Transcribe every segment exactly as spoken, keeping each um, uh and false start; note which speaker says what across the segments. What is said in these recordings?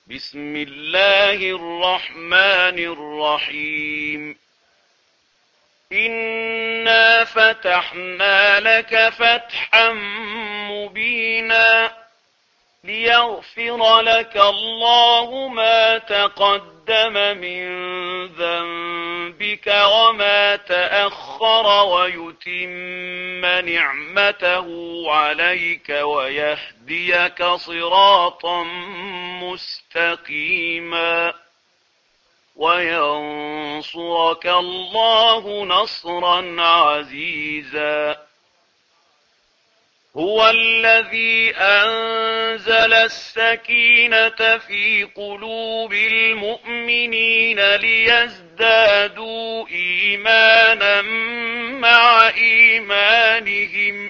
Speaker 1: بسم الله الرحمن الرحيم. إنا فتحنا لك فتحا مبينا ليغفر لك الله ما تقدم من ذنبك وما تأخر ويتم نعمته عليك ويهديك صراطا مستقيما وينصرك الله نصرا عزيزا. هو الذي أنزل السكينة في قلوب المؤمنين ليزدادوا إيمانا مع إيمانهم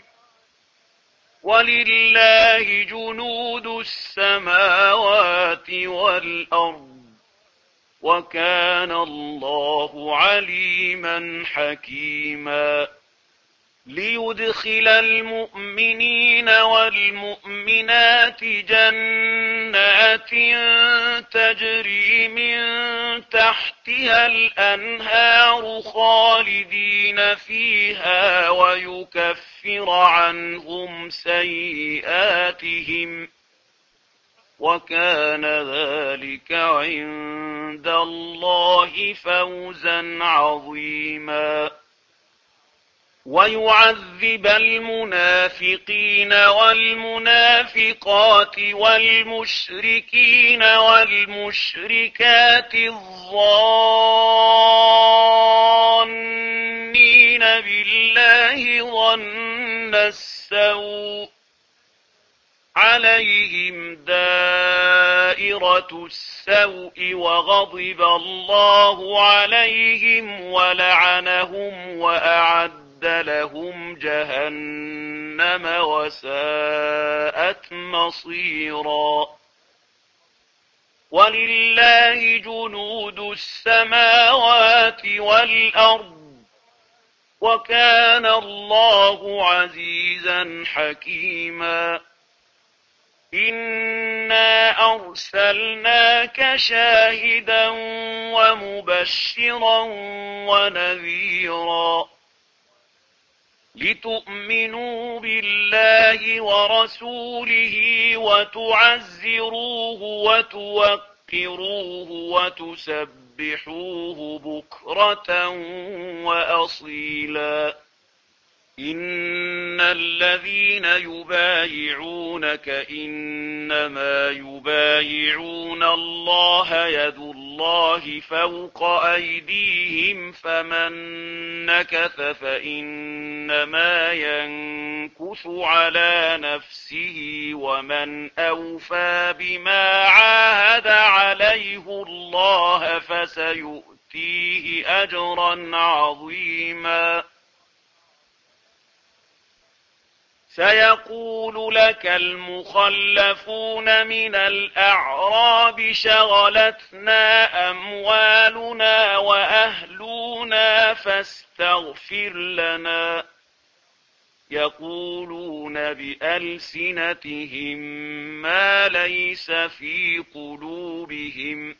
Speaker 1: ولله جنود السماوات والأرض وكان الله عليما حكيما. ليدخل المؤمنين والمؤمنات جنات تجري من تحتها الأنهار خالدين فيها ويكفر عنهم سيئاتهم وكان ذلك عند الله فوزا عظيما. ويعذب المنافقين والمنافقات والمشركين والمشركات الظانين بالله ظن السوء عليهم دائرة السوء وغضب الله عليهم ولعنهم وأعد لهم جهنم وساءت مصيرا. ولله جنود السماوات والأرض وكان الله عزيزا حكيما. إنا أرسلناك شاهدا ومبشرا ونذيرا لتؤمنوا بالله ورسوله وتعزروه وتوقروه وتسبحوه بكرة وأصيلا. إن الذين يبايعونك إنما يبايعون الله يد الله فوق أيديهم فمن نكث فإنما ينكث على نفسه ومن أوفى بما عاهد عليه الله فسيؤتيه أجرا عظيما. سيقول لك المخلفون من الأعراب شغلتنا أموالنا وأهلنا فاستغفر لنا. يقولون بألسنتهم ما ليس في قلوبهم.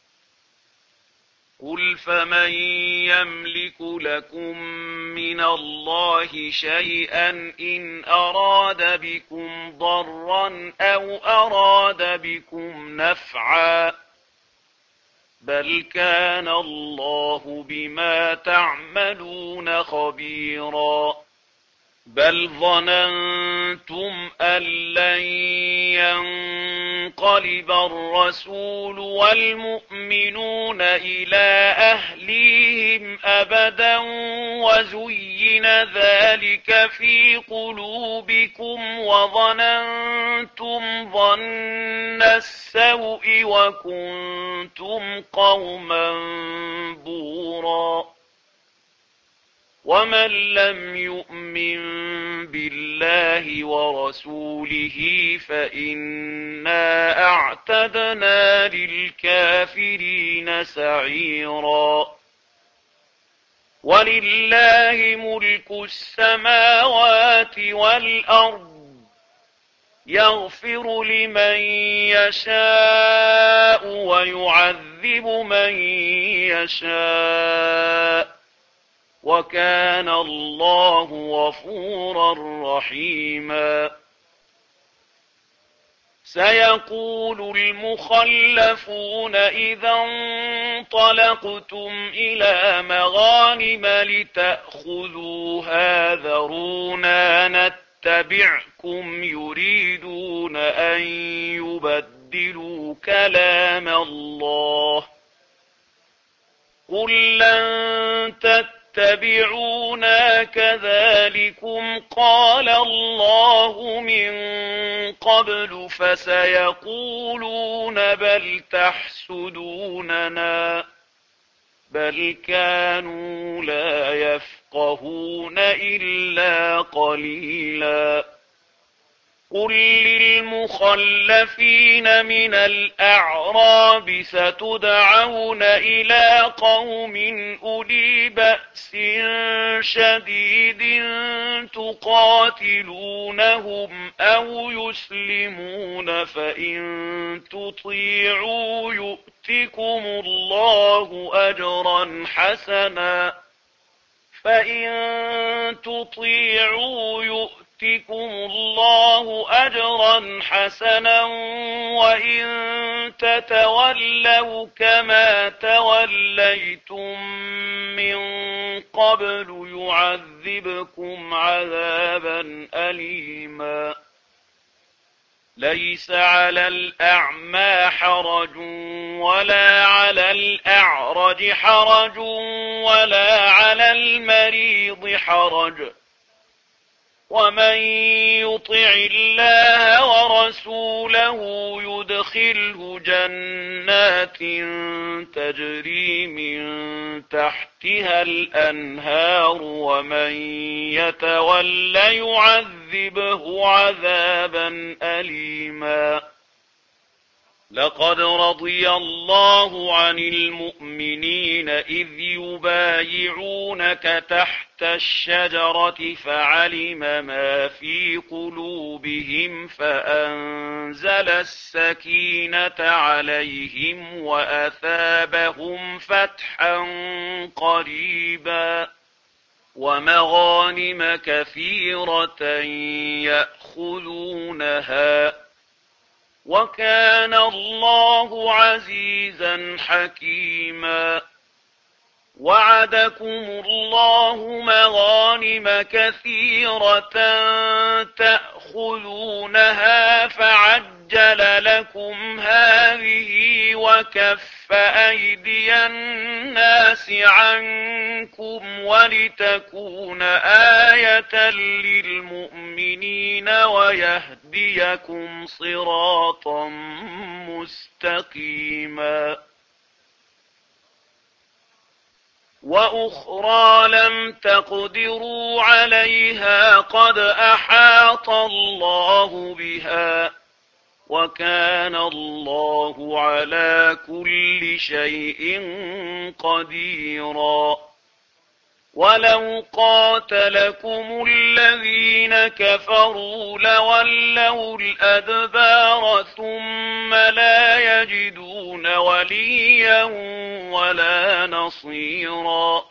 Speaker 1: قل فمن يملك لكم من الله شيئا إن أراد بكم ضرا أو أراد بكم نفعا بل كان الله بما تعملون خبيرا. بل ظننتم أن لن ينقلب الرسول والمؤمنون إلى أهليهم أبدا وزين ذلك في قلوبكم وظننتم ظن السوء وكنتم قوما بورا. ومن لم يؤمن بالله ورسوله فإنا أعتدنا للكافرين سعيرا. ولله ملك السماوات والأرض يغفر لمن يشاء ويعذب من يشاء وكان الله غفورا رحيما. سيقول المخلفون إذا انطلقتم إلى مغانم لتأخذوها ذرونا نتبعكم يريدون أن يبدلوا كلام الله قل لن تتبعونا كذلكم قال الله من قبل فسيقولون بل تحسدوننا بل كانوا لا يفقهون إلا قليلا. قل للمخلفين من الأعراب ستدعون إلى قوم أولي بأس شديد تقاتلونهم أو يسلمون فإن تطيعوا يؤتكم الله أجرا حسنا فإن تطيعوا يؤتكم الله أجرا حسنا وإن تتولوا كما توليتم من قبل يعذبكم عذابا أليما. ليس على الأعمى حرج ولا على الأعرج حرج ولا على المريض حرج ومن يطع الله ورسوله يدخله جنات تجري من تحتها الأنهار ومن يتول يعذبه عذابا أليما. لقد رضي الله عن المؤمنين إذ يبايعونك تحت الشجرة فعلم ما في قلوبهم فأنزل السكينة عليهم وأثابهم فتحا قريبا ومغانم كثيرة يأخذونها وكان الله عزيزا حكيما. وعدكم الله مغانم كثيرة تأخذونها فعجل لكم هذه وكف أيدي الناس عنكم ولتكون آية للمؤمنين ويهديكم صراطا مستقيما. وأخرى لم تقدروا عليها قد أحاط الله بها وكان الله على كل شيء قديرا. ولو قاتلكم الذين كفروا لولوا الأدبار ثم لا يجدون وليا ولا نصيرا.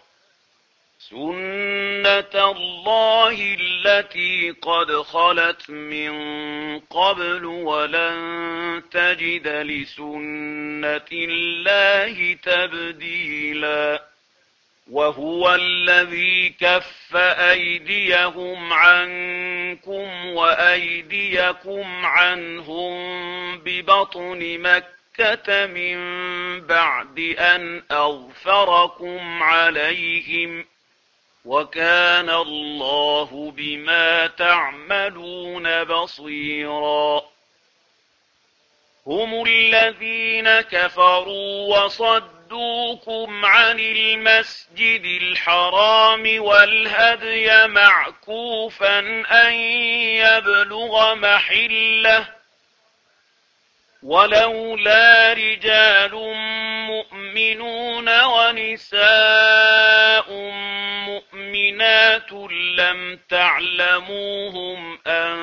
Speaker 1: سنة الله التي قد خلت من قبل ولن تجد لسنة الله تبديلا. وهو الذي كف أيديهم عنكم وأيديكم عنهم ببطن مكة من بعد أن أظفركم عليهم وكان الله بما تعملون بصيرا. هم الذين كفروا وصدوكم عن المسجد الحرام والهدي معكوفا أن يبلغ محله ولولا رجال مؤمنون ونساء مؤمنون مؤمنات لم تعلموهم أن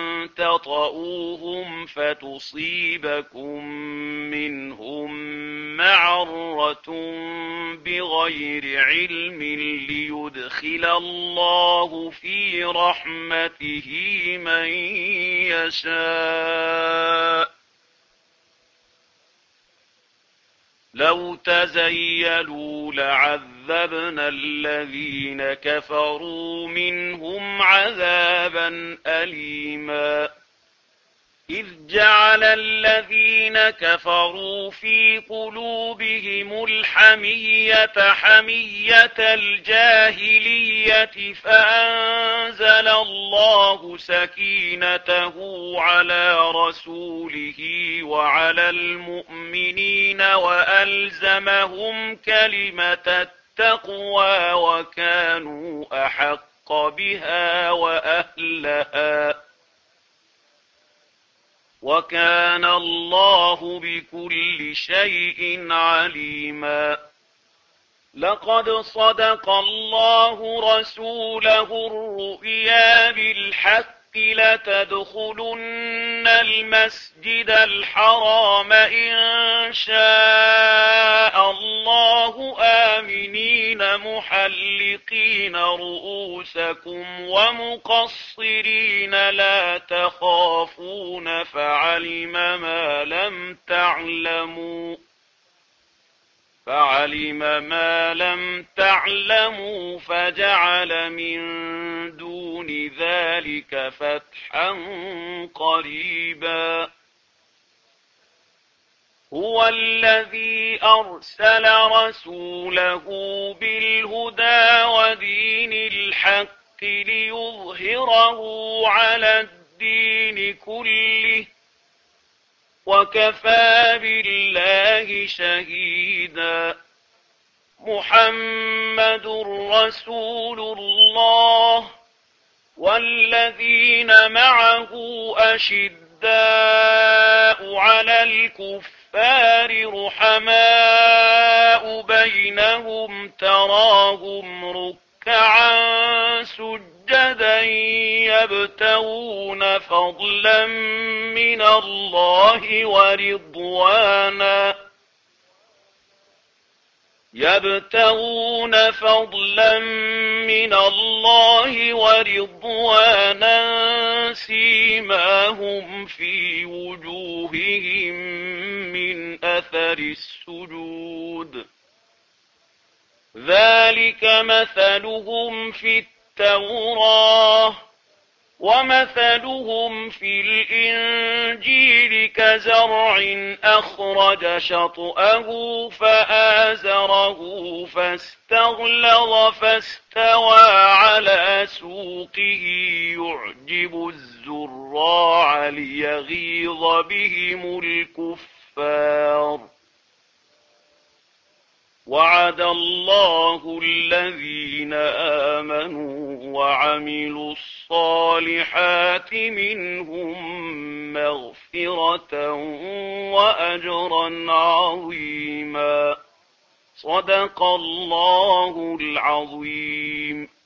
Speaker 1: تطؤوهم فتصيبكم منهم معرة بغير علم ليدخل الله في رحمته من يشاء. لو تزيلوا لعذبنا الذين كفروا منهم عذابا أليما. إذ جعل الذين كفروا في قلوبهم الحمية حمية الجاهلية فأنزل الله سكينته على رسوله وعلى المؤمنين وألزمهم كلمة التقوى وكانوا أحق بها وأهلها وكان الله بكل شيء عليما. لقد صدق الله رسوله الرؤيا بالحق لتدخلن المسجد الحرام إن شاء الله آمنين محلقين رؤوسكم ومقصرين لا تخافون فعلم ما لم تعلموا فعلم ما لم تعلموا فجعل من دون ذلك فتحا قريبا. هو الذي أرسل رسوله بالهدى ودين الحق ليظهره على الدين كله وكفى بالله شهيدا. محمد رسول الله والذين معه أشداء على الكفار رحماء بينهم تراهم ركعا سجدا يبتغون فضلا من الله ورضوانا يبتغون فضلا من الله ورضوانا سيماهم في وجوههم من أثر السجود ذلك مثلهم في التوراة ومثلهم في الإنجيل كزرع أخرج شطأه فآزره فاستغلظ فاستوى على سوقه يعجب الزراع ليغيظ بهم الكفار. وعد الله الذين آمنوا وعملوا الصالحات منهم مغفرة وأجرا عظيما. صدق الله العظيم.